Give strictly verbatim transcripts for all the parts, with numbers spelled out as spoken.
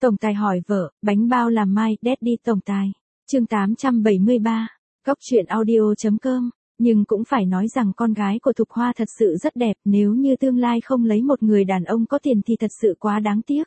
Tổng tài hỏi vợ, bánh bao làm mai, Daddy tổng tài. Chương tám trăm bảy mươi ba. Góc truyện audio chấm com. Nhưng cũng phải nói rằng con gái của Thục Hoa thật sự rất đẹp, nếu như tương lai không lấy một người đàn ông có tiền thì thật sự quá đáng tiếc.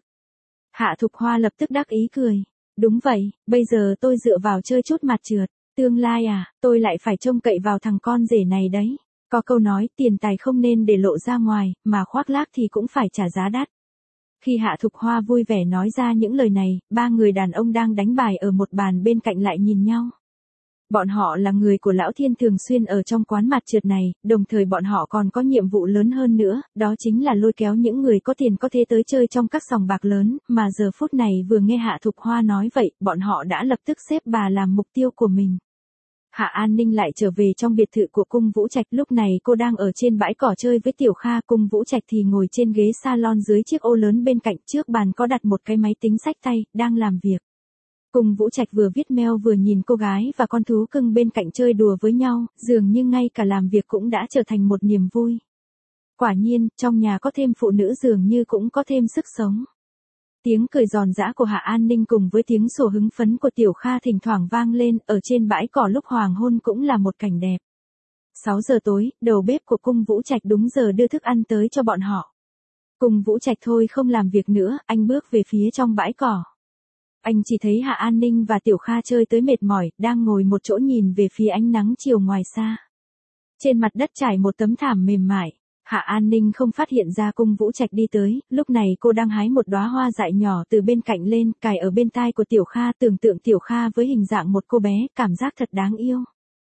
Hạ Thục Hoa lập tức đắc ý cười. Đúng vậy, bây giờ tôi dựa vào chơi chút mặt trượt. Tương lai à, tôi lại phải trông cậy vào thằng con rể này đấy. Có câu nói, tiền tài không nên để lộ ra ngoài, mà khoác lác thì cũng phải trả giá đắt. Khi Hạ Thục Hoa vui vẻ nói ra những lời này, ba người đàn ông đang đánh bài ở một bàn bên cạnh lại nhìn nhau. Bọn họ là người của Lão Thiên thường xuyên ở trong quán mặt trượt này, đồng thời bọn họ còn có nhiệm vụ lớn hơn nữa, đó chính là lôi kéo những người có tiền có thể tới chơi trong các sòng bạc lớn, mà giờ phút này vừa nghe Hạ Thục Hoa nói vậy, bọn họ đã lập tức xếp bà làm mục tiêu của mình. Hạ An Ninh lại trở về trong biệt thự của Cung Vũ Trạch, lúc này cô đang ở trên bãi cỏ chơi với Tiểu Kha, Cung Vũ Trạch thì ngồi trên ghế salon dưới chiếc ô lớn bên cạnh, trước bàn có đặt một cái máy tính xách tay, đang làm việc. Cung Vũ Trạch vừa viết mail vừa nhìn cô gái và con thú cưng bên cạnh chơi đùa với nhau, dường như ngay cả làm việc cũng đã trở thành một niềm vui. Quả nhiên, trong nhà có thêm phụ nữ dường như cũng có thêm sức sống. Tiếng cười giòn giã của Hạ An Ninh cùng với tiếng sủa hứng phấn của Tiểu Kha thỉnh thoảng vang lên, ở trên bãi cỏ lúc hoàng hôn cũng là một cảnh đẹp. sáu giờ tối, đầu bếp của Cung Vũ Trạch đúng giờ đưa thức ăn tới cho bọn họ. Cung Vũ Trạch thôi không làm việc nữa, anh bước về phía trong bãi cỏ. Anh chỉ thấy Hạ An Ninh và Tiểu Kha chơi tới mệt mỏi, đang ngồi một chỗ nhìn về phía ánh nắng chiều ngoài xa. Trên mặt đất trải một tấm thảm mềm mại. Hạ An Ninh không phát hiện ra Cung Vũ Trạch đi tới, lúc này cô đang hái một đóa hoa dại nhỏ từ bên cạnh lên, cài ở bên tai của Tiểu Kha, tưởng tượng Tiểu Kha với hình dạng một cô bé, cảm giác thật đáng yêu.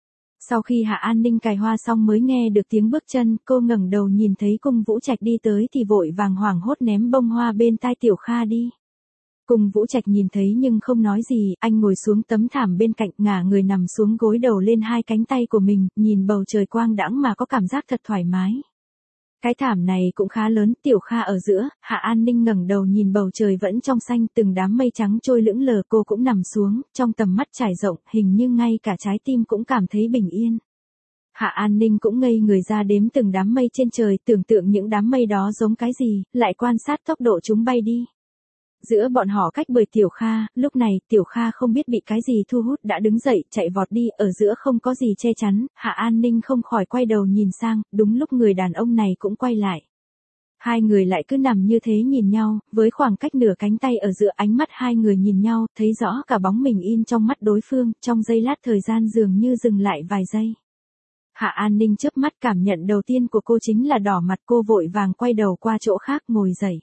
Sau khi Hạ An Ninh cài hoa xong mới nghe được tiếng bước chân, cô ngẩng đầu nhìn thấy Cung Vũ Trạch đi tới thì vội vàng hoảng hốt ném bông hoa bên tai Tiểu Kha đi. Cung Vũ Trạch nhìn thấy nhưng không nói gì, anh ngồi xuống tấm thảm bên cạnh, ngả người nằm xuống gối đầu lên hai cánh tay của mình, nhìn bầu trời quang đãng mà có cảm giác thật thoải mái. Cái thảm này cũng khá lớn, Tiểu Kha ở giữa, Hạ An Ninh ngẩng đầu nhìn bầu trời vẫn trong xanh, từng đám mây trắng trôi lững lờ, cô cũng nằm xuống, trong tầm mắt trải rộng, hình như ngay cả trái tim cũng cảm thấy bình yên. Hạ An Ninh cũng ngây người ra đếm từng đám mây trên trời, tưởng tượng những đám mây đó giống cái gì, lại quan sát tốc độ chúng bay đi. Giữa bọn họ cách bởi Tiểu Kha, lúc này Tiểu Kha không biết bị cái gì thu hút đã đứng dậy, chạy vọt đi, ở giữa không có gì che chắn, Hạ An Ninh không khỏi quay đầu nhìn sang, đúng lúc người đàn ông này cũng quay lại. Hai người lại cứ nằm như thế nhìn nhau, với khoảng cách nửa cánh tay ở giữa, ánh mắt hai người nhìn nhau, thấy rõ cả bóng mình in trong mắt đối phương, trong giây lát thời gian dường như dừng lại vài giây. Hạ An Ninh chớp mắt, cảm nhận đầu tiên của cô chính là đỏ mặt, cô vội vàng quay đầu qua chỗ khác ngồi dậy.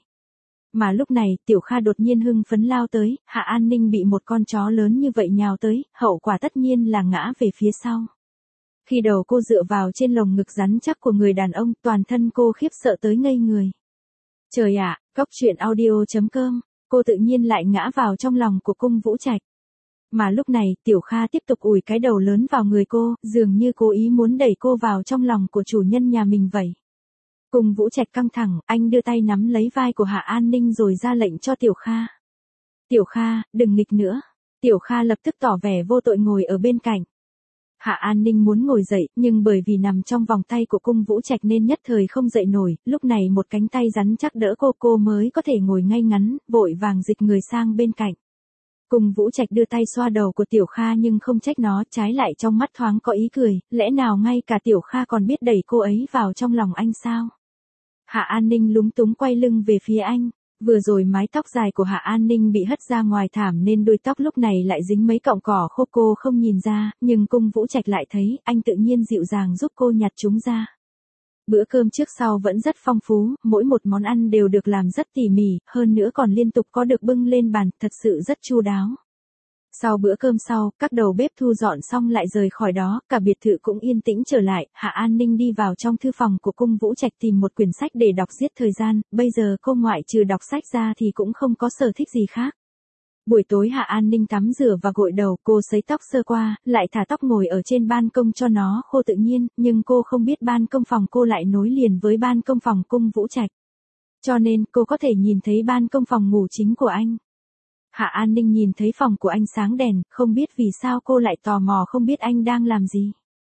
Mà lúc này, Tiểu Kha đột nhiên hưng phấn lao tới, Hạ An Ninh bị một con chó lớn như vậy nhào tới, hậu quả tất nhiên là ngã về phía sau. Khi đầu cô dựa vào trên lồng ngực rắn chắc của người đàn ông, toàn thân cô khiếp sợ tới ngây người. Trời ạ, góc truyện audio chấm com, cô tự nhiên lại ngã vào trong lòng của Cung Vũ Trạch. Mà lúc này, Tiểu Kha tiếp tục ủi cái đầu lớn vào người cô, dường như cố ý muốn đẩy cô vào trong lòng của chủ nhân nhà mình vậy. Cung Vũ Trạch căng thẳng, anh đưa tay nắm lấy vai của Hạ An Ninh rồi ra lệnh cho Tiểu Kha. Tiểu Kha, đừng nghịch nữa. Tiểu Kha lập tức tỏ vẻ vô tội ngồi ở bên cạnh. Hạ An Ninh muốn ngồi dậy, nhưng bởi vì nằm trong vòng tay của Cung Vũ Trạch nên nhất thời không dậy nổi, lúc này một cánh tay rắn chắc đỡ cô, cô mới có thể ngồi ngay ngắn, vội vàng dịch người sang bên cạnh. Cung Vũ Trạch đưa tay xoa đầu của Tiểu Kha nhưng không trách nó, trái lại trong mắt thoáng có ý cười, lẽ nào ngay cả Tiểu Kha còn biết đẩy cô ấy vào trong lòng anh sao? Hạ An Ninh lúng túng quay lưng về phía anh, vừa rồi mái tóc dài của Hạ An Ninh bị hất ra ngoài thảm nên đuôi tóc lúc này lại dính mấy cọng cỏ khô, cô không nhìn ra, nhưng Cung Vũ Trạch lại thấy, anh tự nhiên dịu dàng giúp cô nhặt chúng ra. Bữa cơm trước sau vẫn rất phong phú, mỗi một món ăn đều được làm rất tỉ mỉ, hơn nữa còn liên tục có được bưng lên bàn, thật sự rất chu đáo. Sau bữa cơm sau, các đầu bếp thu dọn xong lại rời khỏi đó, cả biệt thự cũng yên tĩnh trở lại, Hạ An Ninh đi vào trong thư phòng của Cung Vũ Trạch tìm một quyển sách để đọc giết thời gian, bây giờ cô ngoại trừ đọc sách ra thì cũng không có sở thích gì khác. Buổi tối Hạ An Ninh tắm rửa và gội đầu, cô sấy tóc sơ qua, lại thả tóc ngồi ở trên ban công cho nó khô tự nhiên, nhưng cô không biết ban công phòng cô lại nối liền với ban công phòng Cung Vũ Trạch. Cho nên, cô có thể nhìn thấy ban công phòng ngủ chính của anh. Hạ An Ninh nhìn thấy phòng của anh sáng đèn, không biết vì sao cô lại tò mò không biết anh đang làm gì.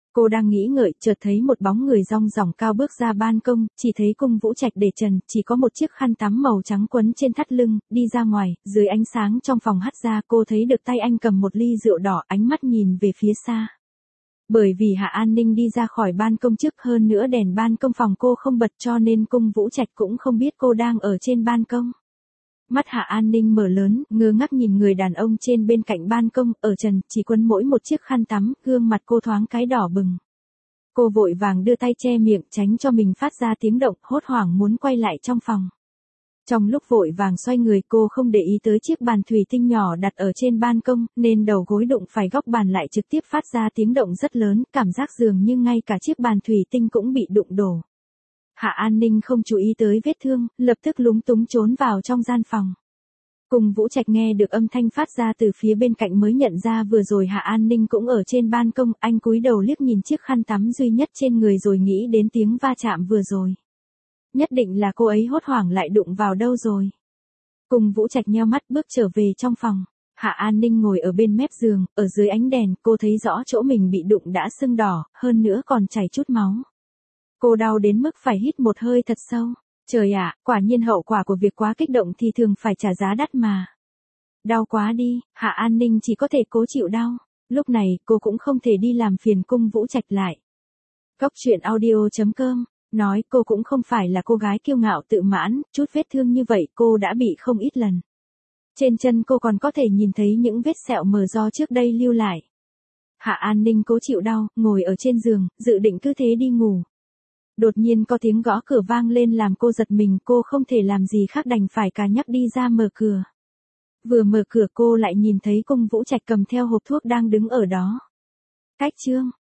Cô đang nghĩ ngợi, chợt thấy một bóng người rong ròng cao bước ra ban công, chỉ thấy Cung Vũ Trạch để trần, chỉ có một chiếc khăn tắm màu trắng quấn trên thắt lưng, đi ra ngoài, dưới ánh sáng trong phòng hắt ra cô thấy được tay anh cầm một ly rượu đỏ, ánh mắt nhìn về phía xa. Bởi vì Hạ An Ninh đi ra khỏi ban công trước, hơn nữa đèn ban công phòng cô không bật cho nên Cung Vũ Trạch cũng không biết cô đang ở trên ban công. Mắt Hạ An Ninh mở lớn, ngơ ngác nhìn người đàn ông trên bên cạnh ban công, ở trần, chỉ quấn mỗi một chiếc khăn tắm, gương mặt cô thoáng cái đỏ bừng. Cô vội vàng đưa tay che miệng, tránh cho mình phát ra tiếng động, hốt hoảng muốn quay lại trong phòng. Trong lúc vội vàng xoay người, cô không để ý tới chiếc bàn thủy tinh nhỏ đặt ở trên ban công, nên đầu gối đụng phải góc bàn lại trực tiếp phát ra tiếng động rất lớn, cảm giác dường như ngay cả chiếc bàn thủy tinh cũng bị đụng đổ. Hạ An Ninh không chú ý tới vết thương, lập tức lúng túng trốn vào trong gian phòng. Cung Vũ Trạch nghe được âm thanh phát ra từ phía bên cạnh mới nhận ra vừa rồi Hạ An Ninh cũng ở trên ban công, anh cúi đầu liếc nhìn chiếc khăn tắm duy nhất trên người rồi nghĩ đến tiếng va chạm vừa rồi. Nhất định là cô ấy hốt hoảng lại đụng vào đâu rồi. Cung Vũ Trạch nheo mắt bước trở về trong phòng. Hạ An Ninh ngồi ở bên mép giường, ở dưới ánh đèn, cô thấy rõ chỗ mình bị đụng đã sưng đỏ, hơn nữa còn chảy chút máu. Cô đau đến mức phải hít một hơi thật sâu. Trời ạ, quả nhiên hậu quả của việc quá kích động thì thường phải trả giá đắt mà. Đau quá đi, Hạ An Ninh chỉ có thể cố chịu đau. Lúc này, cô cũng không thể đi làm phiền Cung Vũ Trạch lại. Cốc truyện audio chấm com nói cô cũng không phải là cô gái kiêu ngạo tự mãn, chút vết thương như vậy cô đã bị không ít lần. Trên chân cô còn có thể nhìn thấy những vết sẹo mờ do trước đây lưu lại. Hạ An Ninh cố chịu đau, ngồi ở trên giường, dự định cứ thế đi ngủ. Đột nhiên có tiếng gõ cửa vang lên làm cô giật mình, cô không thể làm gì khác đành phải cả nhắc đi ra mở cửa. Vừa mở cửa cô lại nhìn thấy Cung Vũ Trạch cầm theo hộp thuốc đang đứng ở đó. Cách chương